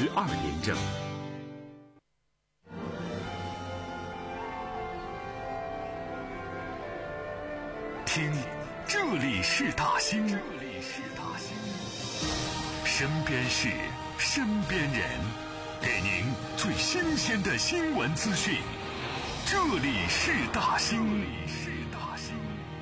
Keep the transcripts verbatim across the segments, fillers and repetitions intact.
十二点整。听，这里是大兴，这里是大兴，身边事，身边人，给您最新鲜的新闻资讯。这里是大兴，这里是大兴。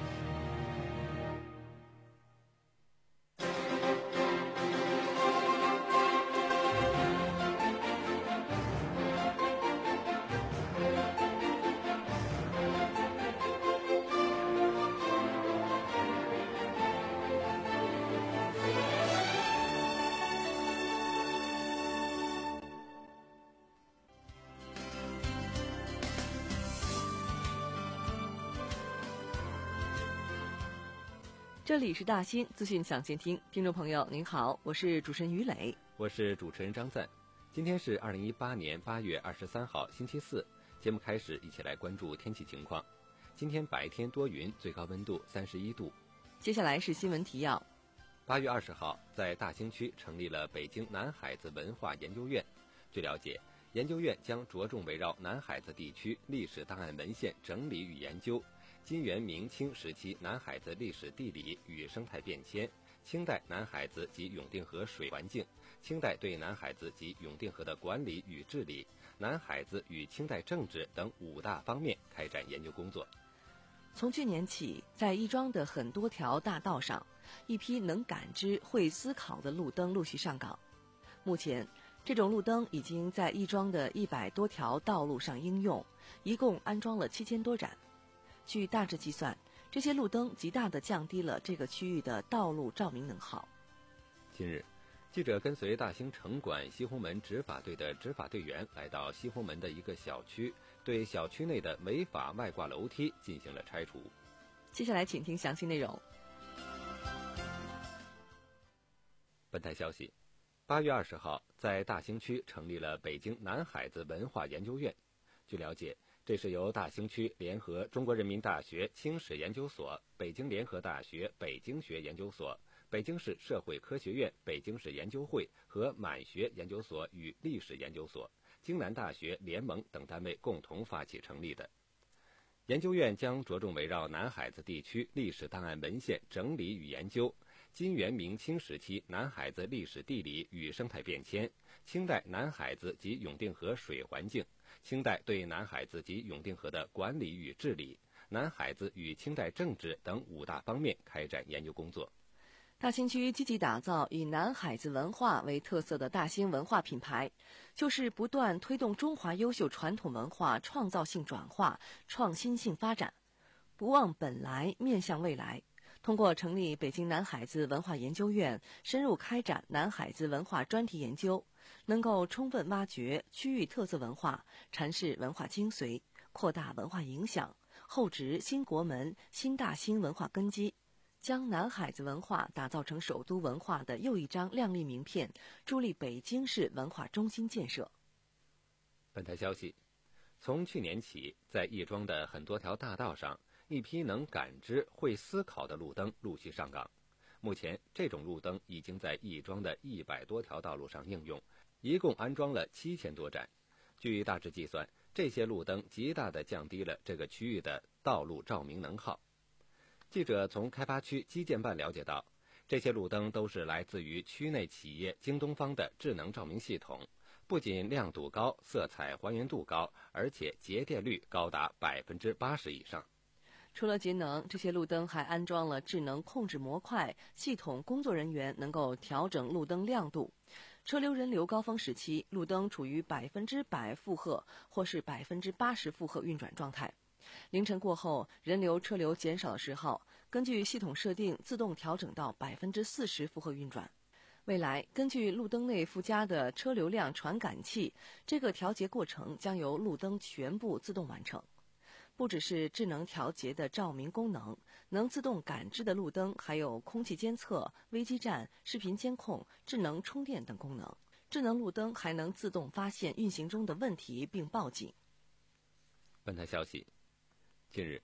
这里是大兴资讯抢先听，听众朋友您好，我是主持人于磊， 我是主持人张赞。今天是二零一八年八月二十三号星期四，节目开始，一起来关注天气情况。今天白天多云，最高温度三十一度。 接下来是新闻提要。 八月二十号，在大兴区成立了北京南海子文化研究院。据了解，研究院将着重围绕南海子地区历史档案文献整理与研究，金元明清时期南海子历史地理与生态变迁，清代南海子及永定河水环境，清代对南海子及永定河的管理与治理，南海子与清代政治等五大方面开展研究工作。 从去年起，在亦庄的很多条大道上，一批能感知、会思考的路灯陆续上岗。目前，这种路灯已经在亦庄的一百多条道路上应用，一共安装了七千多盏。据大致计算，这些路灯极大地降低了这个区域的道路照明能耗。 近日，记者跟随大兴城管西红门执法队的执法队员来到西红门的一个小区，对小区内的违法外挂楼梯进行了拆除。 接下来请听详细内容。 本台消息，八月二十号，在大兴区成立了北京南海子文化研究院。据了解，这是由大兴区联合中国人民大学清史研究所、北京联合大学北京学研究所、北京市社会科学院北京市研究会和满学研究所与历史研究所、京南大学联盟等单位共同发起成立的。研究院将着重围绕南海子地区历史档案文献整理与研究，金元明清时期南海子历史地理与生态变迁，清代南海子及永定河水环境，清代对南海子及永定河的管理与治理，南海子与清代政治等五大方面开展研究工作。 大兴区积极打造以南海子文化为特色的大兴文化品牌，就是不断推动中华优秀传统文化创造性转化、创新性发展，不忘本来，面向未来。通过成立北京南海子文化研究院，深入开展南海子文化专题研究，能够充分挖掘区域特色文化，阐释文化精髓，扩大文化影响，厚植新国门、新大兴文化根基，将南海子文化打造成首都文化的又一张亮丽名片，助力北京市文化中心建设。 本台消息，从去年起，在亦庄的很多条大道上，一批能感知、会思考的路灯陆续上岗。目前，这种路灯已经在亦庄的一百多条道路上应用，一共安装了七千多盏。据大致计算，这些路灯极大地降低了这个区域的道路照明能耗。记者从开发区基建办了解到，这些路灯都是来自于区内企业京东方的智能照明系统，不仅亮度高、色彩还原度高，而且节电率高达百分之八十以上。 除了节能，这些路灯还安装了智能控制模块系统，工作人员能够调整路灯亮度。车流人流高峰时期，路灯处于百分之百负荷或是百分之八十负荷运转状态。凌晨过后，人流车流减少的时候，根据系统设定自动调整到百分之四十负荷运转。未来，根据路灯内附加的车流量传感器，这个调节过程将由路灯全部自动完成。不只是智能调节的照明功能，能自动感知的路灯还有空气监测、危机站、视频监控、智能充电等功能。智能路灯还能自动发现运行中的问题并报警。 本台消息，近日，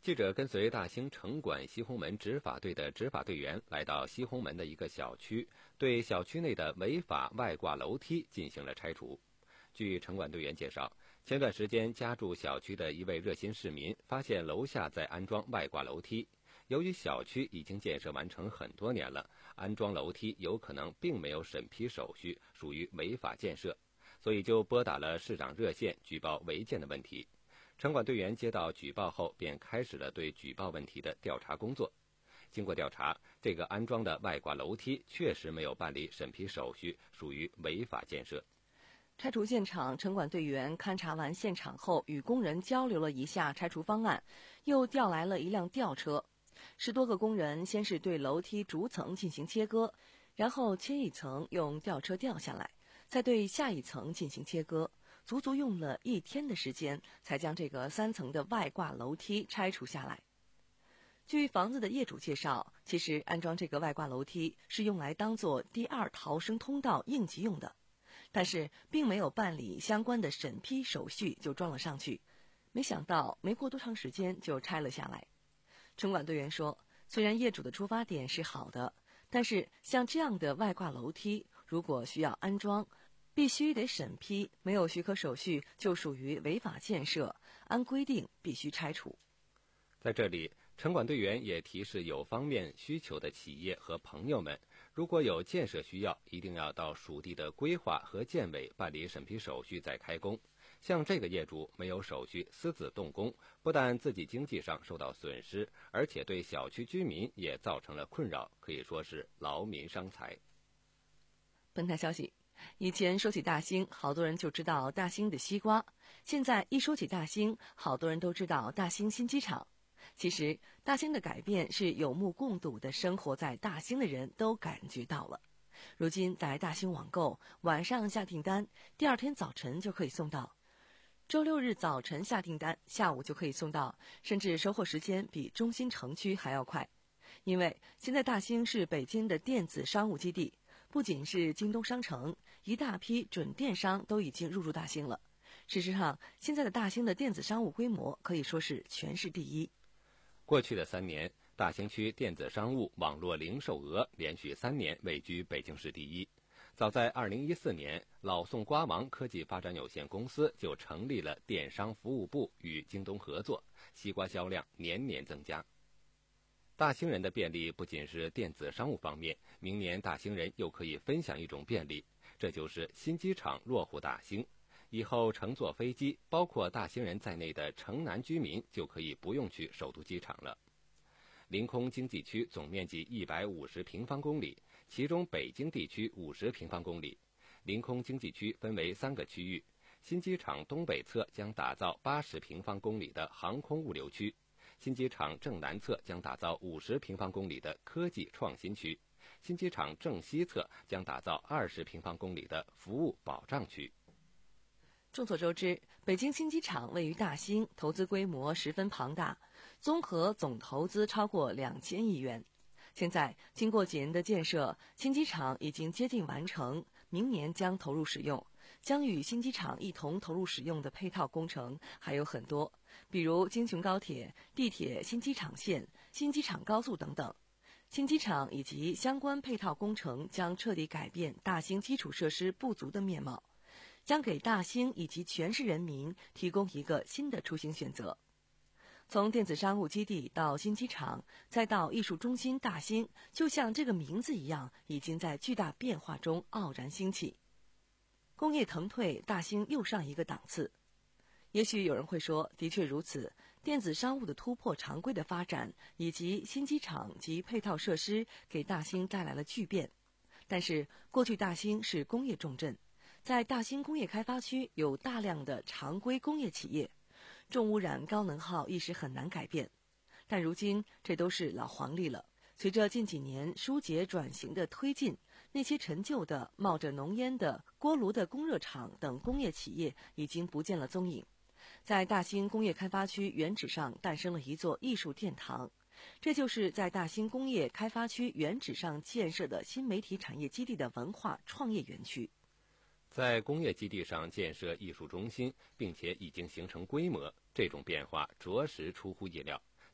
记者跟随大兴城管西红门执法队的执法队员来到西红门的一个小区，对小区内的违法外挂楼梯进行了拆除。据城管队员介绍，前段时间家住小区的一位热心市民发现楼下在安装外挂楼梯，由于小区已经建设完成很多年了，安装楼梯有可能并没有审批手续，属于违法建设，所以就拨打了市长热线举报违建的问题。城管队员接到举报后，便开始了对举报问题的调查工作。经过调查，这个安装的外挂楼梯确实没有办理审批手续，属于违法建设。 拆除现场，城管队员勘察完现场后，与工人交流了一下拆除方案，又调来了一辆吊车。十多个工人先是对楼梯逐层进行切割，然后切一层用吊车吊下来，再对下一层进行切割，足足用了一天的时间，才将这个三层的外挂楼梯拆除下来。据房子的业主介绍，其实安装这个外挂楼梯是用来当做第二逃生通道应急用的，但是并没有办理相关的审批手续就装了上去，没想到没过多长时间就拆了下来。城管队员说，虽然业主的出发点是好的，但是像这样的外挂楼梯，如果需要安装，必须得审批，没有许可手续就属于违法建设，按规定必须拆除。 在这里，城管队员也提示有方面需求的企业和朋友们，如果有建设需要，一定要到属地的规划和建委办理审批手续再开工。像这个业主没有手续私自动工，不但自己经济上受到损失，而且对小区居民也造成了困扰，可以说是劳民伤财。 本台消息，以前说起大兴，好多人就知道大兴的西瓜，现在一说起大兴，好多人都知道大兴新机场。其实大兴的改变是有目共睹的，生活在大兴的人都感觉到了。如今在大兴网购，晚上下订单，第二天早晨就可以送到，周六日早晨下订单，下午就可以送到，甚至收货时间比中心城区还要快。因为现在大兴是北京的电子商务基地，不仅是京东商城，一大批准电商都已经入驻大兴了。事实上，现在的大兴的电子商务规模可以说是全市第一。 过去的三年，大兴区电子商务网络零售额连续三年位居北京市第一。早在二零一四年，老宋瓜王科技发展有限公司就成立了电商服务部，与京东合作，西瓜销量年年增加。大兴人的便利不仅是电子商务方面，明年大兴人又可以分享一种便利，这就是新机场落户大兴。以后乘坐飞机，包括大兴人在内的城南居民就可以不用去首都机场了。临空经济区总面积一百五十平方公里，其中北京地区五十平方公里。临空经济区分为三个区域，新机场东北侧将打造八十平方公里的航空物流区，新机场正南侧将打造五十平方公里的科技创新区，新机场正西侧将打造二十平方公里的服务保障区。 众所周知，北京新机场位于大兴，投资规模十分庞大，综合总投资超过两千亿元。现在经过几年的建设，新机场已经接近完成，明年将投入使用。将与新机场一同投入使用的配套工程还有很多，比如京琼高铁、地铁新机场线、新机场高速等等。新机场以及相关配套工程将彻底改变大兴基础设施不足的面貌，将给大兴以及全市人民提供一个新的出行选择。从电子商务基地到新机场，再到艺术中心大兴，就像这个名字一样，已经在巨大变化中傲然兴起。工业腾退，大兴又上一个档次。也许有人会说，的确如此，电子商务的突破常规的发展，以及新机场及配套设施给大兴带来了巨变。但是过去大兴是工业重镇，在大兴工业开发区有大量的常规工业企业，重污染高能耗一时很难改变。但如今这都是老黄历了，随着近几年疏解转型的推进，那些陈旧的冒着浓烟的锅炉的供热厂等工业企业已经不见了踪影。在大兴工业开发区原址上诞生了一座艺术殿堂，这就是在大兴工业开发区原址上建设的新媒体产业基地的文化创业园区。 在工业基地上建设艺术中心，并且已经形成规模，这种变化着实出乎意料。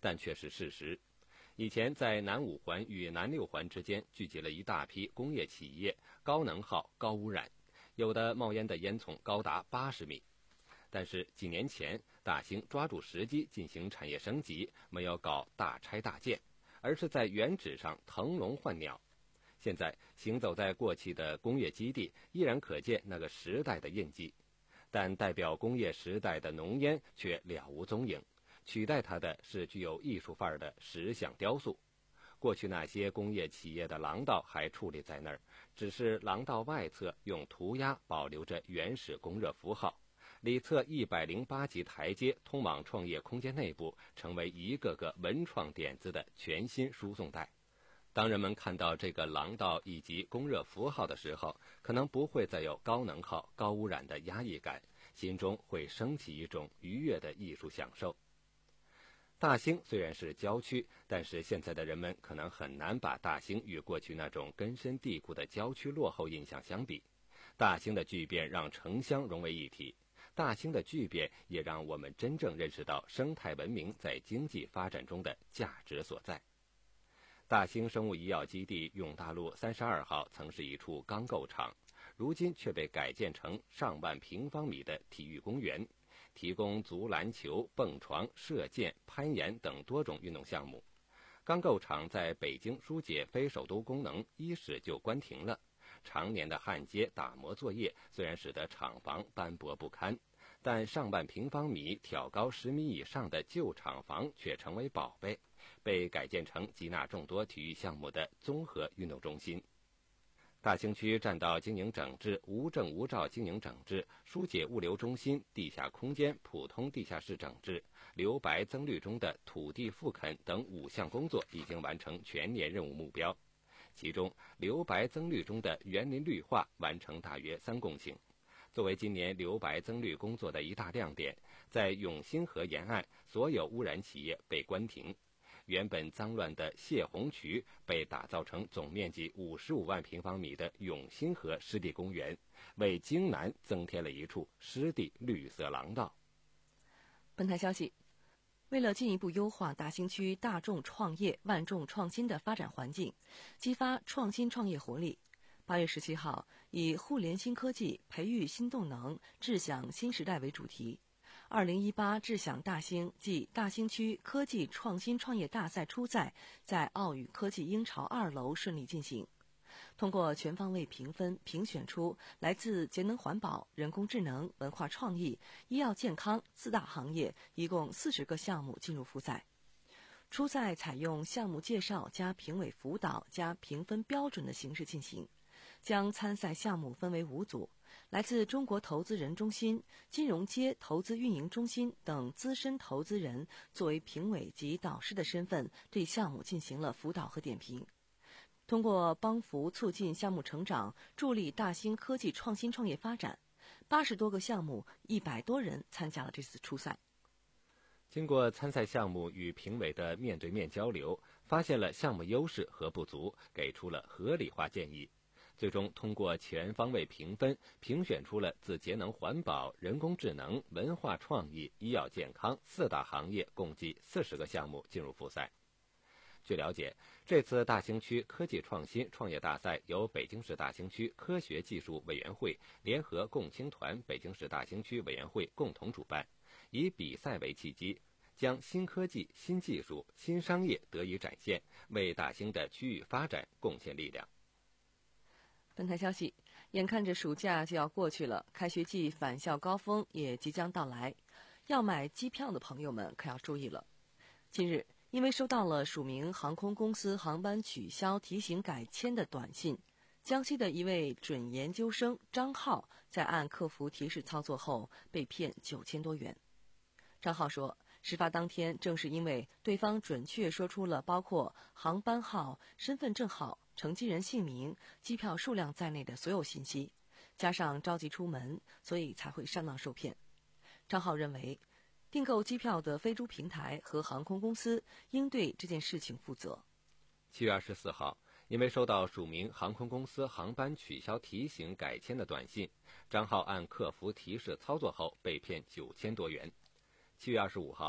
但却是事实。以前在南五环与南六环之间聚集了一大批工业企业，高能耗、高污染，有的冒烟的烟囱高达八十米。但是几年前，大兴抓住时机进行产业升级，没有搞大拆大建，而是在原址上腾笼换鸟。现在行走在过去的工业基地，依然可见那个时代的印记，但代表工业时代的浓烟却了无踪影，取代它的是具有艺术范儿的石像雕塑。过去那些工业企业的廊道还矗立在那儿，只是廊道外侧用涂鸦保留着原始供热符号，里侧一百零八级台阶通往创业空间内部，成为一个个文创点子的全新输送带。当人们看到这个廊道以及供热符号的时候，可能不会再有高能耗、高污染的压抑感，心中会升起一种愉悦的艺术享受。大兴虽然是郊区，但是现在的人们可能很难把大兴与过去那种根深蒂固的郊区落后印象相比。大兴的巨变让城乡融为一体，大兴的巨变也让我们真正认识到生态文明在经济发展中的价值所在。大兴生物医药基地永大路三十二号曾是一处钢构厂，如今却被改建成上万平方米的体育公园，提供足篮球、蹦床、射箭、攀岩等多种运动项目。钢构厂在北京疏解非首都功能伊始就关停了，常年的焊接打磨作业虽然使得厂房斑驳不堪，但上万平方米挑高十米以上的旧厂房却成为宝贝，被改建成集纳众多体育项目的综合运动中心。大兴区占道经营整治、无证无照经营整治、疏解物流中心、地下空间普通地下室整治、留白增绿中的土地复垦等五项工作已经完成全年任务目标。其中留白增绿中的园林绿化完成大约三公顷。作为今年留白增绿工作的一大亮点，在永兴河沿岸所有污染企业被关停，原本脏乱的泄洪渠被打造成总面积五十五万平方米的永兴河湿地公园，为京南增添了一处湿地绿色廊道。 本台消息，为了进一步优化大兴区大众创业、万众创新的发展环境，激发创新创业活力，八月十七号，以互联新科技、培育新动能、智享新时代为主题，二零一八智享大兴暨大兴区科技创新创业大赛初赛在奥宇科技鹰巢二楼顺利进行。通过全方位评分，评选出来自节能环保、人工智能、文化创意、医药健康四大行业，一共四十个项目进入复赛。初赛采用项目介绍加评委辅导加评分标准的形式进行，将参赛项目分为五组，来自中国投资人中心、金融街投资运营中心等资深投资人作为评委及导师的身份，对项目进行了辅导和点评。通过帮扶促进项目成长，助力大兴科技创新创业发展，八十多个项目，一百多人参加了这次初赛。 经过参赛项目与评委的面对面交流，发现了项目优势和不足，给出了合理化建议。最终通过全方位评分，评选出了自节能环保、人工智能、文化创意、医药健康四大行业共计四十个项目进入复赛。据了解，这次大兴区科技创新创业大赛由北京市大兴区科学技术委员会联合共青团北京市大兴区委员会共同主办，以比赛为契机，将新科技、新技术、新商业得以展现，为大兴的区域发展贡献力量。 本台消息，眼看着暑假就要过去了，开学季返校高峰也即将到来，要买机票的朋友们可要注意了。近日，因为收到了署名航空公司航班取消提醒改签的短信，江西的一位准研究生张浩在按客服提示操作后被骗九千多元。张浩说，事发当天正是因为对方准确说出了包括航班号、身份证号、乘机人姓名、机票数量在内的所有信息，加上着急出门，所以才会上当受骗。张浩认为，订购机票的飞猪平台和航空公司应对这件事情负责。 七月二十四号，因为收到署名航空公司航班取消提醒改签的短信，张浩按客服提示操作后被骗九千多元。七月二十五号，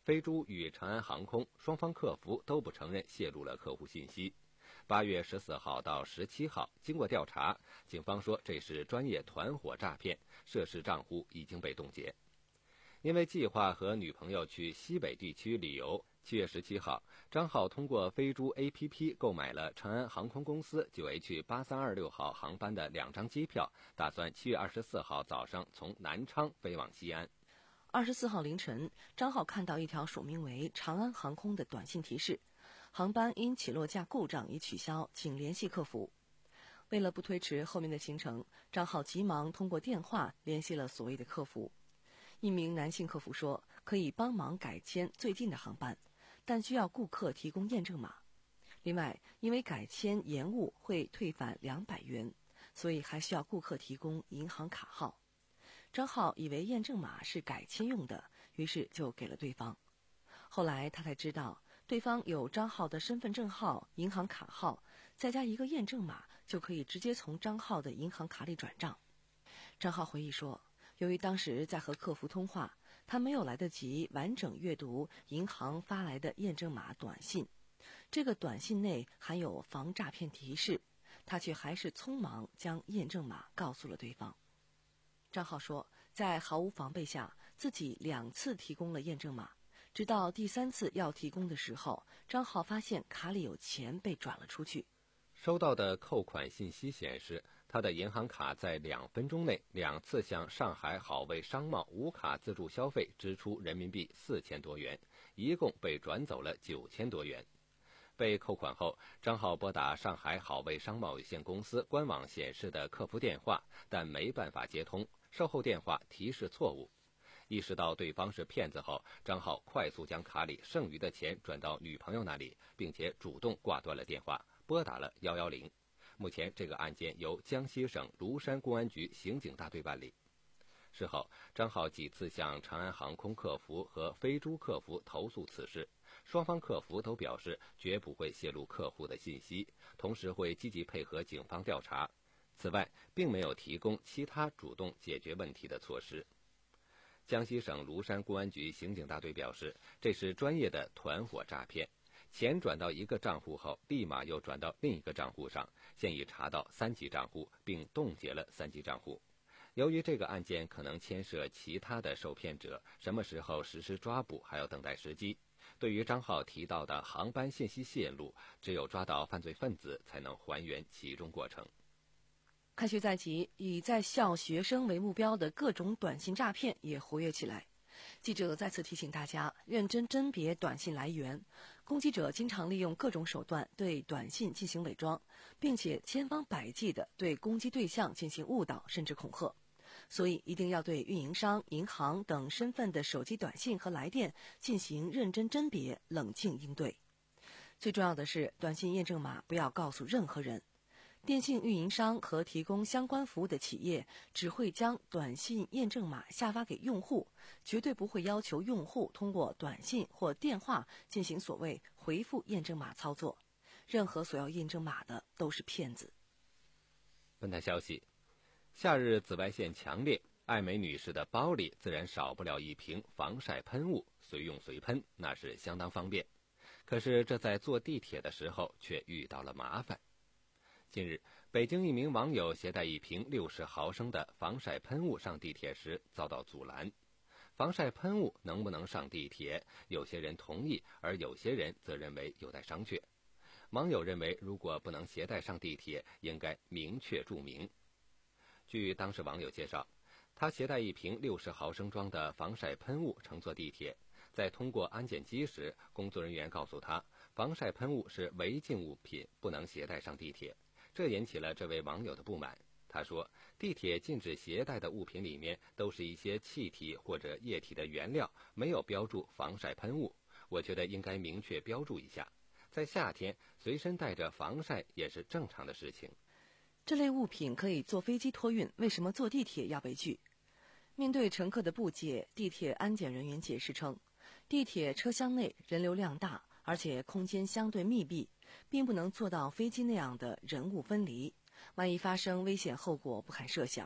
飞猪与长安航空双方客服都不承认泄露了客户信息。八月十四号到十七号，经过调查，警方说这是专业团伙诈骗，涉事账户已经被冻结。因为计划和女朋友去西北地区旅游，七月十七号，张浩通过飞猪 A P P 购买了长安航空公司 九 H 八三二六号航班的两张机票，打算七月二十四号早上从南昌飞往西安。 二十四号凌晨，张浩看到一条署名为长安航空的短信提示，航班因起落架故障已取消，请联系客服。为了不推迟后面的行程，张浩急忙通过电话联系了所谓的客服。一名男性客服说可以帮忙改签最近的航班，但需要顾客提供验证码。另外，因为改签延误会退返两百元，所以还需要顾客提供银行卡号。张浩以为验证码是改签用的，于是就给了对方。后来他才知道，对方有张浩的身份证号、银行卡号，再加一个验证码，就可以直接从张浩的银行卡里转账。张浩回忆说，由于当时在和客服通话，他没有来得及完整阅读银行发来的验证码短信，这个短信内含有防诈骗提示，他却还是匆忙将验证码告诉了对方。张浩说，在毫无防备下，自己两次提供了验证码，直到第三次要提供的时候，张浩发现卡里有钱被转了出去。 收到的扣款信息显示，他的银行卡在两分钟内两次向上海好味商贸无卡自助消费支出人民币四千多元，一共被转走了九千多元。被扣款后，张浩拨打上海好味商贸有限公司官网显示的客服电话，但没办法接通，售后电话提示错误。意识到对方是骗子后，张浩快速将卡里剩余的钱转到女朋友那里，并且主动挂断了电话，拨打了一一零。目前这个案件由江西省庐山公安局刑警大队办理。事后，张浩几次向长安航空客服和飞猪客服投诉此事，双方客服都表示绝不会泄露客户的信息，同时会积极配合警方调查。此外，并没有提供其他主动解决问题的措施。江西省庐山公安局刑警大队表示，这是专业的团伙诈骗，钱转到一个账户后，立马又转到另一个账户上，现已查到三级账户，并冻结了三级账户。由于这个案件可能牵涉其他的受骗者，什么时候实施抓捕还要等待时机。对于张浩提到的航班信息泄露，只有抓到犯罪分子才能还原其中过程。 开学在即，以在校学生为目标的各种短信诈骗也活跃起来。记者再次提醒大家，认真甄别短信来源。攻击者经常利用各种手段对短信进行伪装，并且千方百计地对攻击对象进行误导甚至恐吓。所以一定要对运营商、银行等身份的手机短信和来电进行认真甄别，冷静应对。最重要的是，短信验证码不要告诉任何人。电信运营商和提供相关服务的企业只会将短信验证码下发给用户，绝对不会要求用户通过短信或电话进行所谓回复验证码操作。任何索要验证码的都是骗子。 本台消息，夏日紫外线强烈，艾美女士的包里自然少不了一瓶防晒喷雾，随用随喷，那是相当方便。可是这在坐地铁的时候却遇到了麻烦。近日，北京一名网友携带一瓶六十毫升的防晒喷雾上地铁时遭到阻拦。防晒喷雾能不能上地铁，有些人同意，而有些人则认为有待商榷。网友认为，如果不能携带上地铁，应该明确注明。据当事网友介绍，他携带一瓶六十毫升装的防晒喷雾乘坐地铁，在通过安检机时，工作人员告诉他，防晒喷雾是违禁物品，不能携带上地铁。这引起了这位网友的不满。他说，地铁禁止携带的物品里面都是一些气体或者液体的原料，没有标注防晒喷雾，我觉得应该明确标注一下。在夏天，随身带着防晒也是正常的事情。 这类物品可以坐飞机托运，为什么坐地铁要被拒？面对乘客的不解，地铁安检人员解释称，地铁车厢内人流量大，而且空间相对密闭，并不能做到飞机那样的人物分离，万一发生危险后果不堪设想。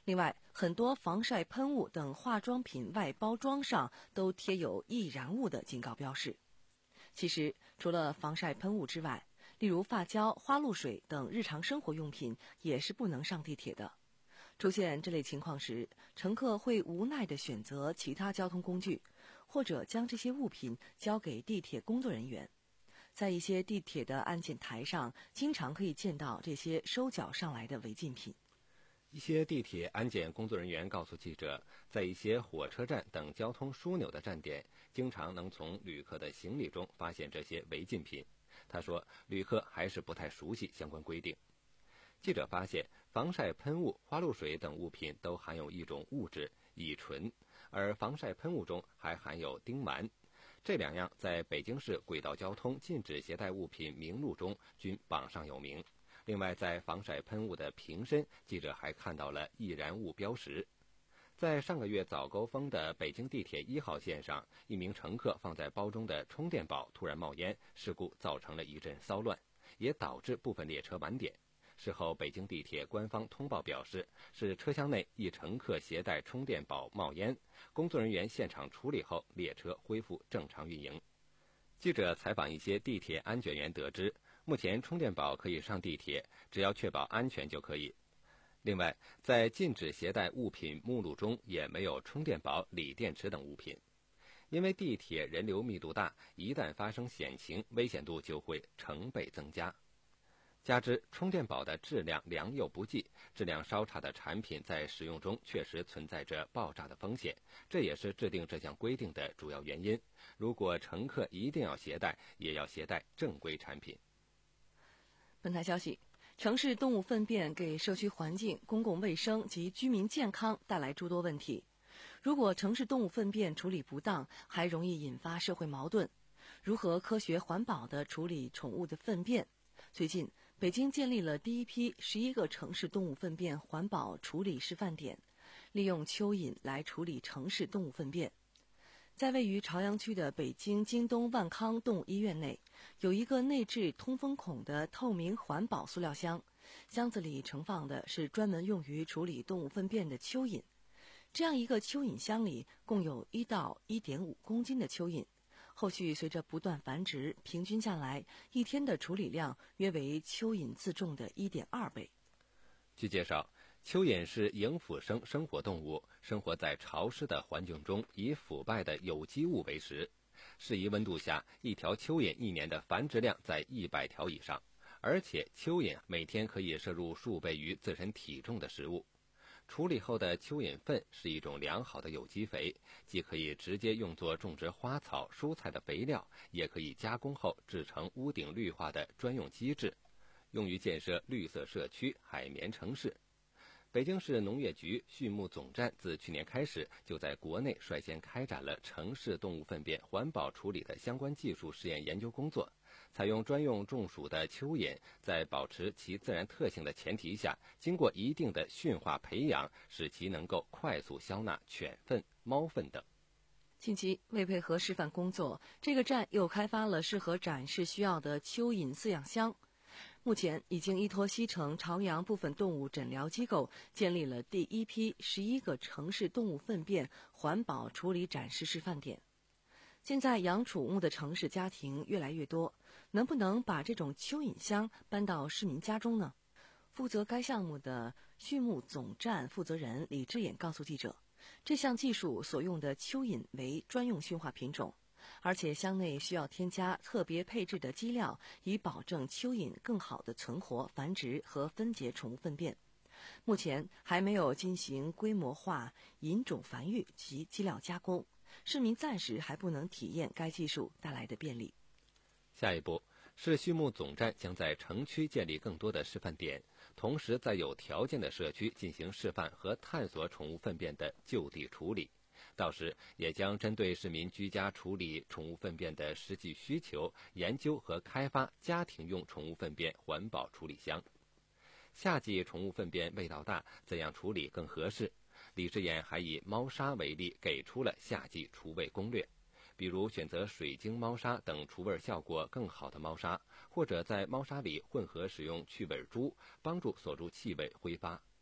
另外，很多防晒喷雾等化妆品外包装上都贴有易燃物的警告标识。其实，除了防晒喷雾之外，例如发胶、花露水等日常生活用品也是不能上地铁的。出现这类情况时，乘客会无奈地选择其他交通工具，或者将这些物品交给地铁工作人员。在一些地铁的安检台上，经常可以见到这些收缴上来的违禁品。 一些地铁安检工作人员告诉记者，在一些火车站等交通枢纽的站点，经常能从旅客的行李中发现这些违禁品。他说，旅客还是不太熟悉相关规定。记者发现，防晒喷雾、花露水等物品都含有一种物质乙醇，而防晒喷雾中还含有丁烷。这两样在北京市轨道交通禁止携带物品名录中均榜上有名。另外，在防晒喷雾的瓶身，记者还看到了易燃物标识。在上个月早高峰的北京地铁一号线上，一名乘客放在包中的充电宝突然冒烟，事故造成了一阵骚乱，也导致部分列车晚点。事后，北京地铁官方通报表示，是车厢内一乘客携带充电宝冒烟，工作人员现场处理后，列车恢复正常运营。记者采访一些地铁安检员得知，目前充电宝可以上地铁，只要确保安全就可以。另外，在禁止携带物品目录中也没有充电宝、锂电池等物品。因为地铁人流密度大，一旦发生险情，危险度就会成倍增加。加之充电宝的质量良莠不济，质量稍差的产品在使用中确实存在着爆炸的风险，这也是制定这项规定的主要原因。如果乘客一定要携带，也要携带正规产品。 本台消息，城市动物粪便给社区环境、公共卫生及居民健康带来诸多问题。如果城市动物粪便处理不当，还容易引发社会矛盾。如何科学环保地处理宠物的粪便？最近，北京建立了第一批十一个城市动物粪便环保处理示范点，利用蚯蚓来处理城市动物粪便。在位于朝阳区的北京京东万康动物医院内，有一个内置通风孔的透明环保塑料箱，箱子里盛放的是专门用于处理动物粪便的蚯蚓。这样一个蚯蚓箱里共有一到一点五公斤的蚯蚓，后续随着不断繁殖，平均下来一天的处理量约为蚯蚓自重的一点二倍。 据介绍，蚯蚓是迎腐生生活动物，生活在潮湿的环境中，以腐败的有机物为食。适宜温度下，一条蚯蚓一年的繁殖量在一百条以上，而且蚯蚓每天可以摄入数倍于自身体重的食物。处理后的蚯蚓粪是一种良好的有机肥，既可以直接用作种植花草、蔬菜的肥料，也可以加工后制成屋顶绿化的专用机制，用于建设绿色社区、海绵城市。北京市农业局畜牧总站自去年开始，就在国内率先开展了城市动物粪便环保处理的相关技术试验研究工作。采用专用种属的蚯蚓，在保持其自然特性的前提下，经过一定的驯化培养，使其能够快速消纳犬粪、猫粪等。 近期，为配合示范工作，这个站又开发了适合展示需要的蚯蚓饲养箱。目前已经依托西城朝阳部分动物诊疗机构建立了第一批十一个城市动物粪便环保处理展示示范点。现在养宠物的城市家庭越来越多，能不能把这种蚯蚓箱搬到市民家中呢？负责该项目的畜牧总站负责人李志远告诉记者，这项技术所用的蚯蚓为专用驯化品种，而且箱内需要添加特别配置的基料，以保证蚯蚓更好地存活、繁殖和分解宠物粪便。目前还没有进行规模化引种繁育及基料加工，市民暂时还不能体验该技术带来的便利。 下一步，市畜牧总站将在城区建立更多的示范点，同时在有条件的社区进行示范和探索宠物粪便的就地处理。到时也将针对市民居家处理宠物粪便的实际需求，研究和开发家庭用宠物粪便环保处理箱。夏季宠物粪便味道大，怎样处理更合适？李志远还以猫砂为例，给出了夏季除味攻略，比如选择水晶猫砂等除味效果更好的猫砂，或者在猫砂里混合使用去味珠，帮助锁住气味挥发。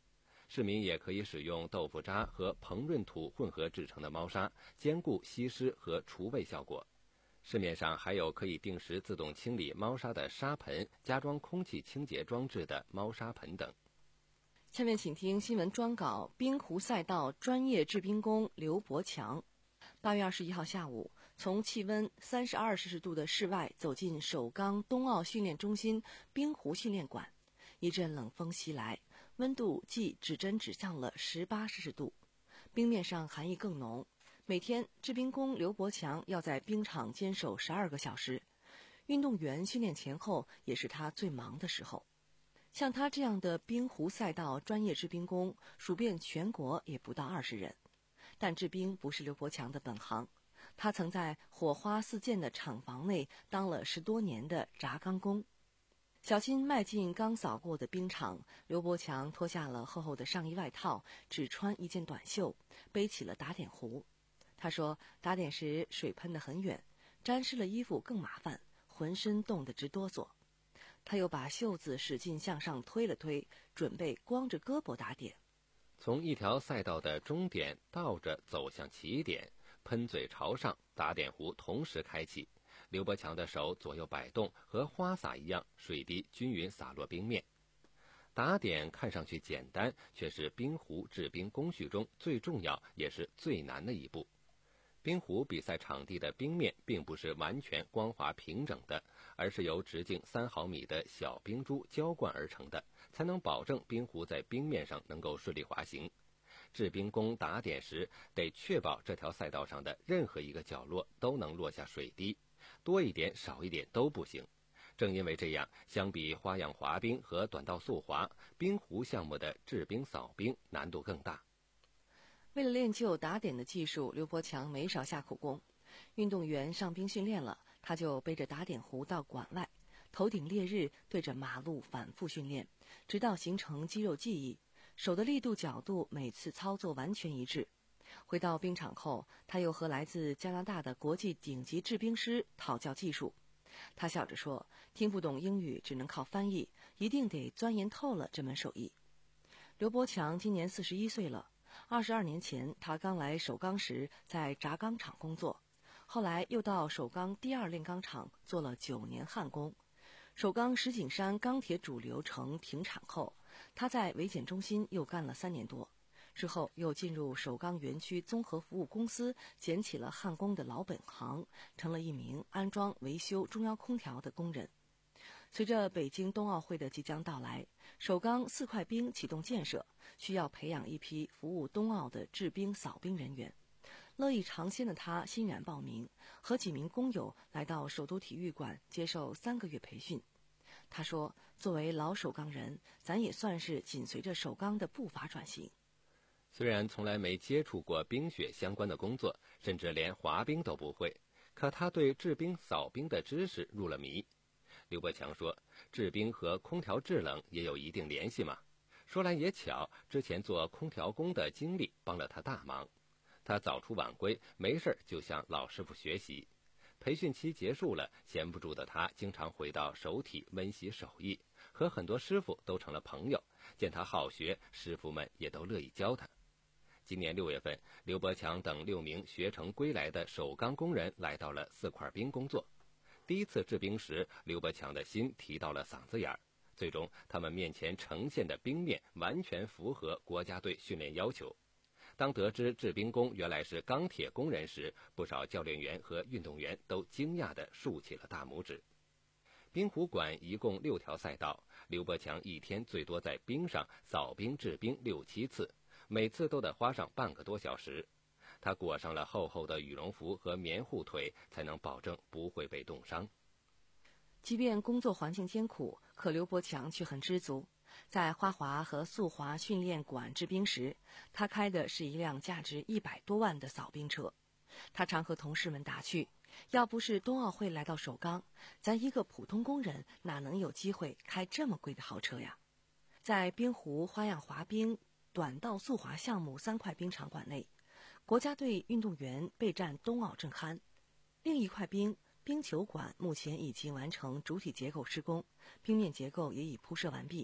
市民也可以使用豆腐渣和膨润土混合制成的猫砂，兼顾吸湿和除味效果。市面上还有可以定时自动清理猫砂的砂盆，加装空气清洁装置的猫砂盆等。 下面请听新闻专稿：冰壶赛道专业制冰工刘伯强。八月二十一号下午，从气温三十二摄氏度的室外走进首钢冬奥训练中心冰壶训练馆，一阵冷风袭来，温度即指针指向了十八摄氏度，冰面上寒意更浓。每天，制冰工刘伯强要在冰场坚守十二个小时，运动员训练前后也是他最忙的时候。像他这样的冰壶赛道专业制冰工，数遍全国也不到二十人。但制冰不是刘伯强的本行，他曾在火花四溅的厂房内当了十多年的轧钢工。小心迈进刚扫过的冰场，刘伯强脱下了厚厚的上衣外套，只穿一件短袖，背起了打点壶。他说，打点时水喷得很远，沾湿了衣服更麻烦，浑身冻得直哆嗦。他又把袖子使劲向上推了推，准备光着胳膊打点。 从一条赛道的终点倒着走向起点，喷嘴朝上，打点壶同时开启。刘伯强的手左右摆动，和花洒一样，水滴均匀洒落冰面。打点看上去简单，却是冰壶制冰工序中最重要也是最难的一步。冰壶比赛场地的冰面并不是完全光滑平整的，而是由直径三毫米的小冰珠浇灌而成的，才能保证冰壶在冰面上能够顺利滑行。制冰工打点时得确保这条赛道上的任何一个角落都能落下水滴，多一点少一点都不行。正因为这样，相比花样滑冰和短道速滑，冰壶项目的制冰扫冰难度更大。 为了练就打点的技术，刘伯强没少下苦功。运动员上冰训练了，他就背着打点壶到馆外，头顶烈日对着马路反复训练，直到形成肌肉记忆，手的力度角度每次操作完全一致。回到冰场后，他又和来自加拿大的国际顶级制冰师讨教技术。他笑着说，听不懂英语只能靠翻译，一定得钻研透了这门手艺。刘伯强今年四十一岁了。二十二年前，他刚来首钢时在轧钢厂工作，后来又到首钢第二炼钢厂做了九年焊工。首钢石景山钢铁主流城停产后，他在维检中心又干了三年多，之后又进入首钢园区综合服务公司，捡起了焊工的老本行，成了一名安装维修中央空调的工人。随着北京冬奥会的即将到来，首钢四块冰启动建设，需要培养一批服务冬奥的制冰扫冰人员。乐意尝鲜的他欣然报名，和几名工友来到首都体育馆接受三个月培训。他说，作为老首钢人，咱也算是紧随着首钢的步伐转型。 虽然从来没接触过冰雪相关的工作，甚至连滑冰都不会，可他对制冰扫冰的知识入了迷。刘伯强说，制冰和空调制冷也有一定联系嘛。说来也巧，之前做空调工的经历帮了他大忙。他早出晚归，没事就向老师傅学习。培训期结束了，闲不住的他经常回到首体温习手艺，和很多师傅都成了朋友。见他好学，师傅们也都乐意教他。今年六月份，刘伯强等六名学成归来的首钢工人来到了四块冰工作。第一次制冰时，刘伯强的心提到了嗓子眼儿。最终，他们面前呈现的冰面完全符合国家队训练要求。当得知制冰工原来是钢铁工人时，不少教练员和运动员都惊讶地竖起了大拇指。冰壶馆一共六条赛道，刘伯强一天最多在冰上扫冰制冰六七次，每次都得花上半个多小时。他裹上了厚厚的羽绒服和棉护腿，才能保证不会被冻伤。 即便工作环境艰苦，可刘伯强却很知足。在花滑和速滑训练馆制冰时，他开的是一辆价值一百多万的扫冰车。他常和同事们打趣，要不是冬奥会来到首钢，咱一个普通工人哪能有机会开这么贵的豪车呀？在冰壶、花样滑冰、短道速滑项目三块冰场馆内，国家队运动员备战冬奥正酣。另一块冰冰球馆目前已经完成主体结构施工，冰面结构也已铺设完毕，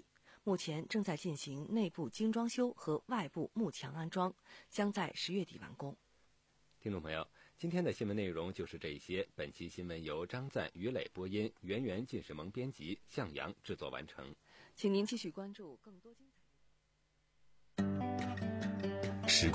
目前正在进行内部精装修和外部幕墙安装，将在十月底完工。 听众朋友，今天的新闻内容就是这些。本期新闻由张赞、于磊播音，圆圆、靳世萌编辑，向阳制作完成。 请您继续关注更多精彩。